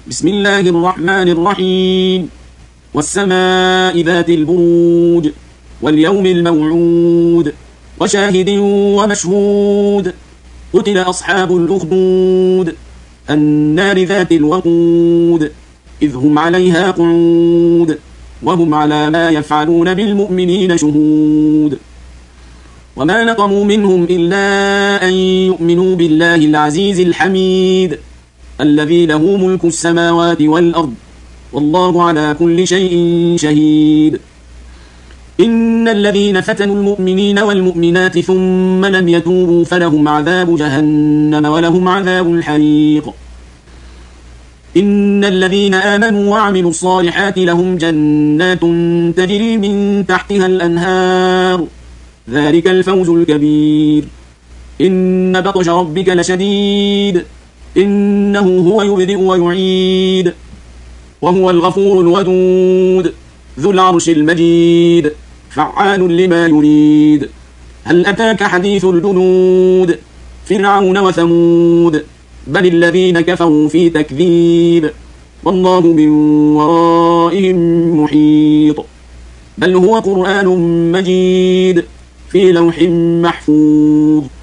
بسم الله الرحمن الرحيم. والسماء ذات البروج واليوم الموعود وشاهد ومشهود. قتل أصحاب الأخدود النار ذات الوقود إذ هم عليها قعود وهم على ما يفعلون بالمؤمنين شهود. وما نقموا منهم إلا أن يؤمنوا بالله العزيز الحميد الذي له ملك السماوات والأرض والله على كل شيء شهيد. إن الذين فتنوا المؤمنين والمؤمنات ثم لم يتوبوا فلهم عذاب جهنم ولهم عذاب الحريق. إن الذين آمنوا وعملوا الصالحات لهم جنات تجري من تحتها الأنهار ذلك الفوز الكبير. إن بطش ربك لشديد إنه هو يبدئ ويعيد وهو الغفور الودود ذو العرش المجيد فعال لما يريد. هل أتاك حديث الجنود فرعون وثمود بل الذين كفروا في تكذيب والله من ورائهم محيط. بل هو قرآن مجيد في لوح محفوظ.